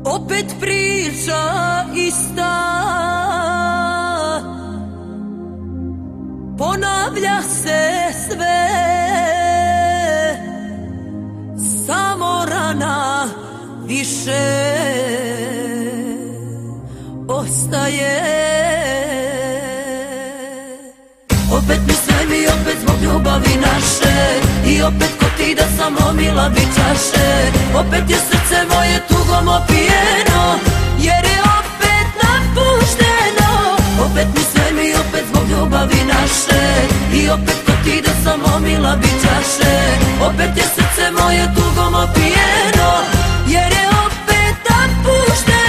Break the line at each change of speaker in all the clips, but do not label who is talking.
Opet priča ista, ponavlja se sve, samo rana više ostaje. Opet mi sve mi opet zbog ljubavi naše, i opet ko ti da sam omila bi čaše. Opet je srce moje tugom opijeno, jer je opet napušteno. Opet mi sve mi opet zbog ljubavi naše, i opet ko ti da sam omila bi čaše. Opet je srce moje tugom opijeno, jer je opet napušteno.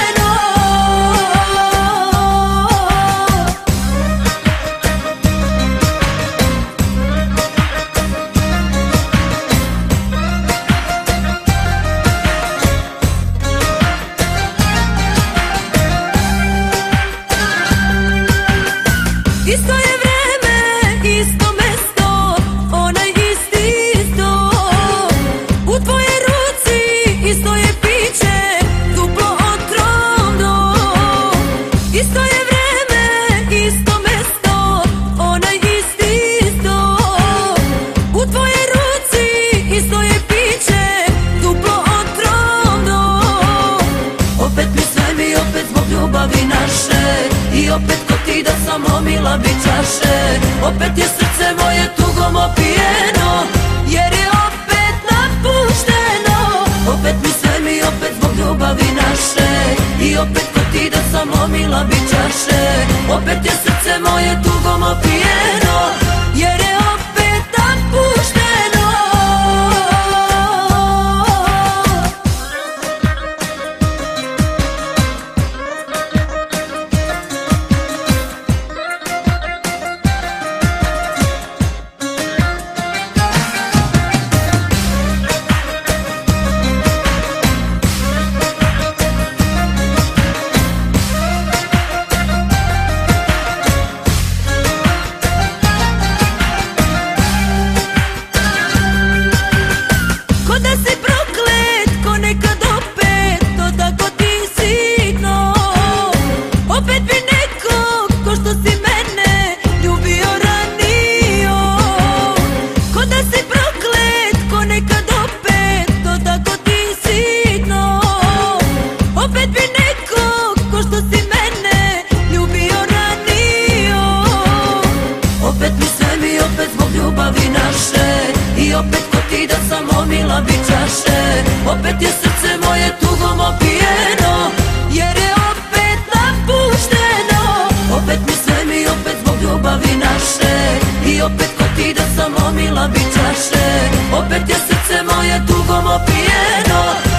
Isto je vreme, isto mesto, onaj isti isto. U tvojoj ruci isto je piće, duplo otrovno. Isto je vreme, isto mesto, onaj isti isto. U tvojoj ruci isto je piće, duplo otrovno. Opet mi sve mi opet zbog ljubavi naše, i opet ko ti da sam omila bi čaše. Opet je srce moje tugom opijeno, jer je opet napušteno. Opet mi sve mi opet zbog ljubavi naše, i opet ko ti da sam omila bi čaše. Opet je srce moje tugom opijeno, jer je opet napušteno. Ko da si proklet, ko nekad opet, to tako ti sitno. Opet bi nekog, ko što si mene ljubio ranio. Ko da si proklet, ko nekad opet, to tako ti sitno. Opet bi nekog, ko što si mene ljubio ranio. Opet mi sve mi opet zbog ljubavi naše, i opet ko ti da sam omila bi čaše. Opet je srce moje tugom opijeno, jer je opet napušteno. Opet mi sve mi opet zbog ljubavi naše, i opet ko ti da sam omila bi čaše. Opet je srce moje tugom opijeno,